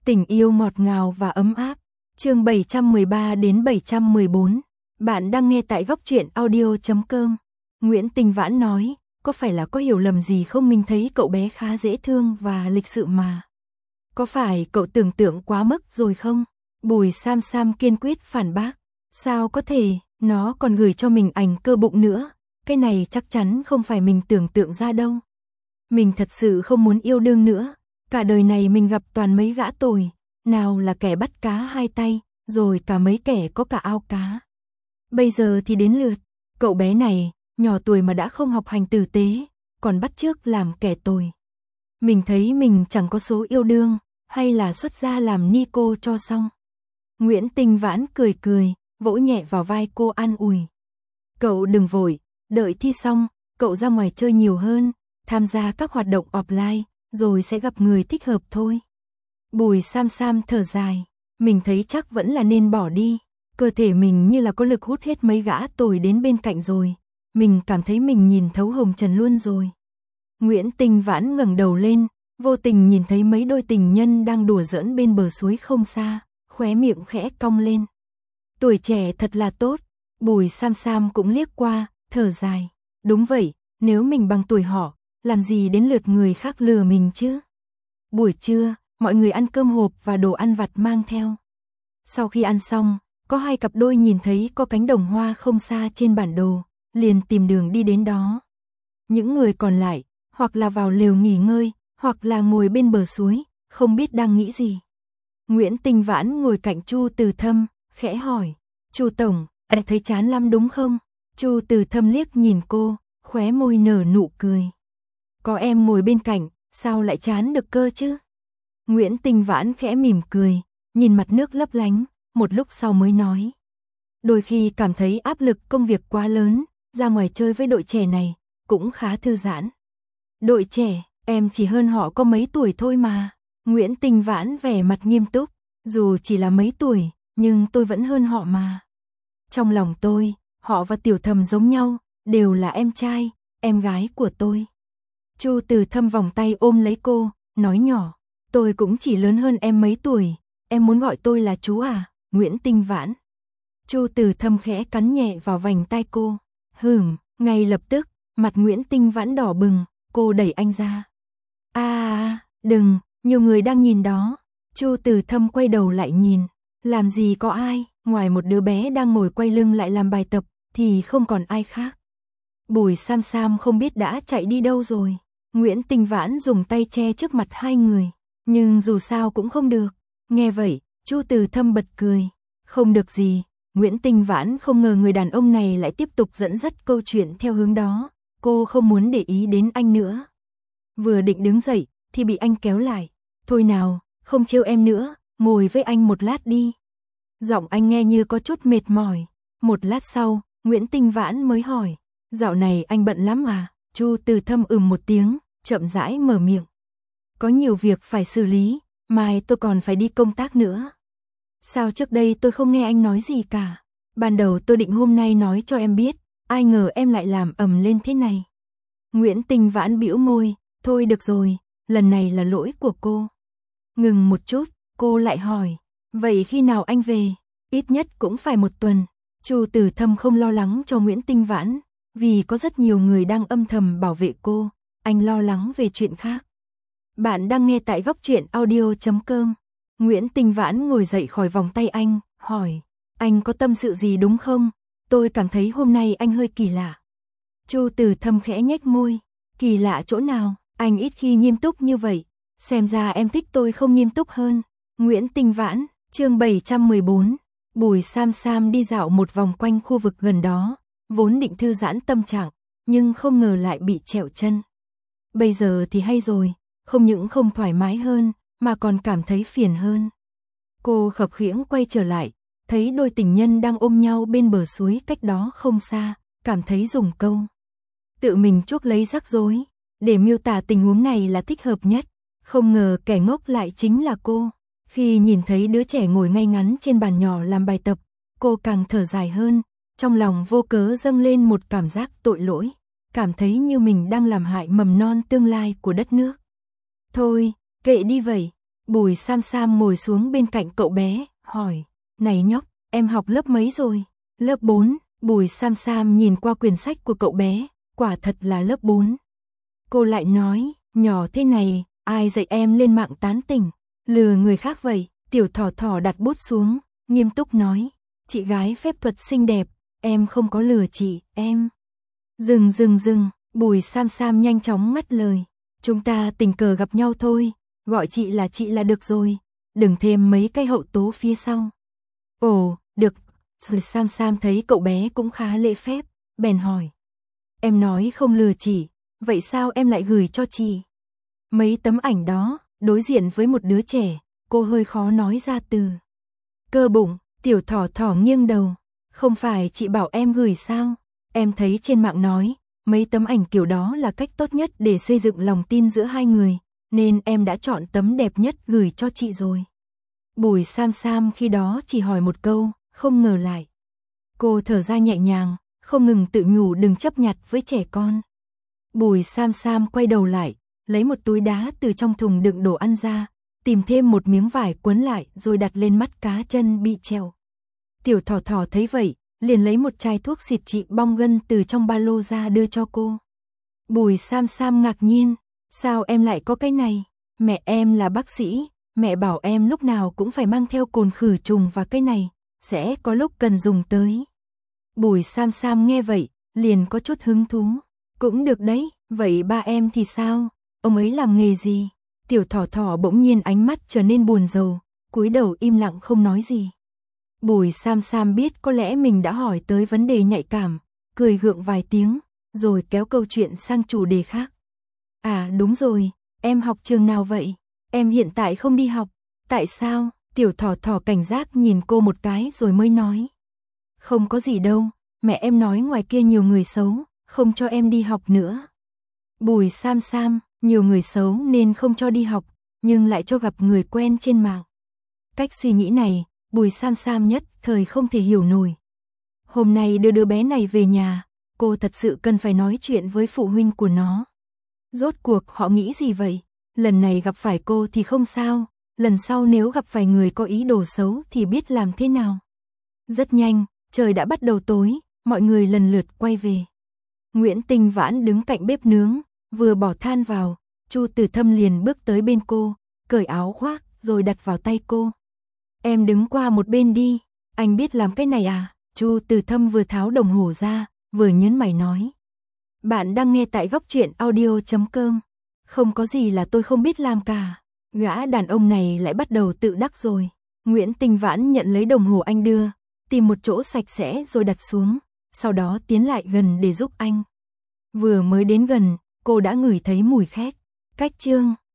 Tình yêu ngọt ngào và ấm áp. Chương 713 đến 714. Bạn đang nghe tại góc truyện audio.com. Nguyễn Tinh Vãn nói, có phải là có hiểu lầm gì không, mình thấy cậu bé khá dễ thương và lịch sự mà. Có phải cậu tưởng tượng quá mức rồi không? Bùi Sam Sam kiên quyết phản bác. Sao có thể, nó còn gửi cho mình ảnh cơ bụng nữa. Cái này chắc chắn không phải mình tưởng tượng ra đâu. Mình thật sự không muốn yêu đương nữa. Cả đời này mình gặp toàn mấy gã tồi. Nào là kẻ bắt cá hai tay, rồi cả mấy kẻ có cả ao cá. Bây giờ thì đến lượt cậu bé này, nhỏ tuổi mà đã không học hành tử tế, còn bắt chước làm kẻ tồi. Mình thấy mình chẳng có số yêu đương, hay là xuất gia làm ni cô cho xong. Nguyễn Tinh Vãn cười cười, vỗ nhẹ vào vai cô an ủi. Cậu đừng vội, đợi thi xong, cậu ra ngoài chơi nhiều hơn, tham gia các hoạt động offline, rồi sẽ gặp người thích hợp thôi. Bùi Sam Sam thở dài, mình thấy chắc vẫn là nên bỏ đi. Cơ thể mình như là có lực hút hết mấy gã tồi đến bên cạnh rồi. Mình cảm thấy mình nhìn thấu hồng trần luôn rồi. Nguyễn Tinh Vãn ngẩng đầu lên, vô tình nhìn thấy mấy đôi tình nhân đang đùa giỡn bên bờ suối không xa, khóe miệng khẽ cong lên. Tuổi trẻ thật là tốt. Bùi Sam Sam cũng liếc qua, thở dài. Đúng vậy, nếu mình bằng tuổi họ, làm gì đến lượt người khác lừa mình chứ? Buổi trưa, mọi người ăn cơm hộp và đồ ăn vặt mang theo. Sau khi ăn xong, có hai cặp đôi nhìn thấy có cánh đồng hoa không xa trên bản đồ, liền tìm đường đi đến đó. Những người còn lại, hoặc là vào lều nghỉ ngơi, hoặc là ngồi bên bờ suối, không biết đang nghĩ gì. Nguyễn Tinh Vãn ngồi cạnh Chu Từ Thâm, khẽ hỏi, Chu Tổng, em thấy chán lắm đúng không? Chu Từ Thâm liếc nhìn cô, khóe môi nở nụ cười. Có em ngồi bên cạnh, sao lại chán được cơ chứ? Nguyễn Tinh Vãn khẽ mỉm cười, nhìn mặt nước lấp lánh, một lúc sau mới nói. Đôi khi cảm thấy áp lực công việc quá lớn, ra ngoài chơi với đội trẻ này, cũng khá thư giãn. Đội trẻ, em chỉ hơn họ có mấy tuổi thôi mà. Nguyễn Tinh Vãn vẻ mặt nghiêm túc, dù chỉ là mấy tuổi, nhưng tôi vẫn hơn họ mà. Trong lòng tôi, họ và Tiểu Thầm giống nhau, đều là em trai, em gái của tôi. Chu Từ Thâm vòng tay ôm lấy cô, nói nhỏ, tôi cũng chỉ lớn hơn em mấy tuổi, em muốn gọi tôi là chú à, Nguyễn Tinh Vãn. Chu Từ Thâm khẽ cắn nhẹ vào vành tai cô. Ngay lập tức, mặt Nguyễn Tinh Vãn đỏ bừng, cô đẩy anh ra. Đừng, nhiều người đang nhìn đó. Chu Từ Thâm quay đầu lại nhìn, làm gì có ai, ngoài một đứa bé đang ngồi quay lưng lại làm bài tập, thì không còn ai khác. Bùi Sam Sam không biết đã chạy đi đâu rồi. Nguyễn Tinh Vãn dùng tay che trước mặt hai người, nhưng dù sao cũng không được. Nghe vậy, Chu Từ Thâm bật cười. Không được gì, Nguyễn Tinh Vãn không ngờ người đàn ông này lại tiếp tục dẫn dắt câu chuyện theo hướng đó. Cô không muốn để ý đến anh nữa. Vừa định đứng dậy, thì bị anh kéo lại. Thôi nào, không trêu em nữa, ngồi với anh một lát đi. Giọng anh nghe như có chút mệt mỏi. Một lát sau, Nguyễn Tinh Vãn mới hỏi. Dạo này anh bận lắm à? Chu Từ Thâm một tiếng, chậm rãi mở miệng. Có nhiều việc phải xử lý, mai tôi còn phải đi công tác nữa. Sao trước đây tôi không nghe anh nói gì cả? Ban đầu tôi định hôm nay nói cho em biết, ai ngờ em lại làm ầm lên thế này. Nguyễn Tinh Vãn bĩu môi, thôi được rồi, lần này là lỗi của cô. Ngừng một chút, cô lại hỏi, vậy khi nào anh về? Ít nhất cũng phải một tuần. Chu Từ Thâm không lo lắng cho Nguyễn Tinh Vãn, vì có rất nhiều người đang âm thầm bảo vệ cô, anh lo lắng về chuyện khác. Bạn đang nghe tại góc truyện audio.com. Nguyễn Tinh Vãn ngồi dậy khỏi vòng tay anh, hỏi, anh có tâm sự gì đúng không? Tôi cảm thấy hôm nay anh hơi kỳ lạ. Chu Từ Thâm khẽ nhếch môi, kỳ lạ chỗ nào, anh ít khi nghiêm túc như vậy, xem ra em thích tôi không nghiêm túc hơn. Nguyễn Tinh Vãn, chương 714. Bùi Sam Sam đi dạo một vòng quanh khu vực gần đó, vốn định thư giãn tâm trạng, nhưng không ngờ lại bị trẹo chân. Bây giờ thì hay rồi, không những không thoải mái hơn, mà còn cảm thấy phiền hơn. Cô khập khiễng quay trở lại, thấy đôi tình nhân đang ôm nhau bên bờ suối cách đó không xa, cảm thấy dùng câu tự mình chuốc lấy rắc rối, để miêu tả tình huống này là thích hợp nhất. Không ngờ kẻ ngốc lại chính là cô. Khi nhìn thấy đứa trẻ ngồi ngay ngắn trên bàn nhỏ làm bài tập, cô càng thở dài hơn, trong lòng vô cớ dâng lên một cảm giác tội lỗi, cảm thấy như mình đang làm hại mầm non tương lai của đất nước. Thôi, kệ đi vậy, Bùi Sam Sam ngồi xuống bên cạnh cậu bé, hỏi, này nhóc, em học lớp mấy rồi? Lớp 4, Bùi Sam Sam nhìn qua quyển sách của cậu bé, quả thật là lớp 4. Cô lại nói, nhỏ thế này, ai dạy em lên mạng tán tỉnh, lừa người khác vậy? Tiểu Thỏ Thỏ đặt bút xuống, nghiêm túc nói, chị gái phép thuật xinh đẹp, em không có lừa chị, em. Dừng, Bùi Sam Sam nhanh chóng ngắt lời, chúng ta tình cờ gặp nhau thôi, gọi chị là được rồi, đừng thêm mấy cái hậu tố phía sau. Ồ, được. Rồi Sam Sam thấy cậu bé cũng khá lễ phép, bèn hỏi, em nói không lừa chị, vậy sao em lại gửi cho chị? Mấy tấm ảnh đó, đối diện với một đứa trẻ, cô hơi khó nói ra từ. Cơ bụng, Tiểu Thỏ Thỏ nghiêng đầu, không phải chị bảo em gửi sao? Em thấy trên mạng nói, mấy tấm ảnh kiểu đó là cách tốt nhất để xây dựng lòng tin giữa hai người, nên em đã chọn tấm đẹp nhất gửi cho chị rồi. Bùi Sam Sam khi đó chỉ hỏi một câu, không ngờ lại. Cô thở ra nhẹ nhàng, không ngừng tự nhủ đừng chấp nhặt với trẻ con. Bùi Sam Sam quay đầu lại, lấy một túi đá từ trong thùng đựng đồ ăn ra, tìm thêm một miếng vải quấn lại rồi đặt lên mắt cá chân bị treo. Tiểu Thỏ Thỏ thấy vậy, liền lấy một chai thuốc xịt trị bong gân từ trong ba lô ra đưa cho cô. Bùi Sam Sam ngạc nhiên, sao em lại có cái này? Mẹ em là bác sĩ, mẹ bảo em lúc nào cũng phải mang theo cồn khử trùng và cái này, sẽ có lúc cần dùng tới. Bùi Sam Sam nghe vậy, liền có chút hứng thú. Cũng được đấy, vậy ba em thì sao? Ông ấy làm nghề gì? Tiểu Thỏ Thỏ bỗng nhiên ánh mắt trở nên buồn rầu, cúi đầu im lặng không nói gì. Bùi Sam Sam biết có lẽ mình đã hỏi tới vấn đề nhạy cảm, cười gượng vài tiếng, rồi kéo câu chuyện sang chủ đề khác. À đúng rồi, em học trường nào vậy? Em hiện tại không đi học. Tại sao? Tiểu Thỏ Thỏ cảnh giác nhìn cô một cái rồi mới nói. Không có gì đâu, mẹ em nói ngoài kia nhiều người xấu, không cho em đi học nữa. Bùi Sam Sam, nhiều người xấu nên không cho đi học, nhưng lại cho gặp người quen trên mạng. Cách suy nghĩ này, Bùi Sam Sam nhất thời không thể hiểu nổi. Hôm nay đưa đứa bé này về nhà, cô thật sự cần phải nói chuyện với phụ huynh của nó. Rốt cuộc họ nghĩ gì vậy? Lần này gặp phải cô thì không sao, lần sau nếu gặp phải người có ý đồ xấu thì biết làm thế nào. Rất nhanh, trời đã bắt đầu tối, mọi người lần lượt quay về. Nguyễn Tinh Vãn đứng cạnh bếp nướng, vừa bỏ than vào, Chu Từ Thâm liền bước tới bên cô, cởi áo khoác rồi đặt vào tay cô. Em đứng qua một bên đi, anh biết làm cái này à? Chu Từ Thâm vừa tháo đồng hồ ra, vừa nhớn mày nói. Bạn đang nghe tại góc truyện audio.com. Không có gì là tôi không biết làm cả. Gã đàn ông này lại bắt đầu tự đắc rồi. Nguyễn Tinh Vãn nhận lấy đồng hồ anh đưa, tìm một chỗ sạch sẽ rồi đặt xuống, sau đó tiến lại gần để giúp anh. Vừa mới đến gần, cô đã ngửi thấy mùi khét. Cách chương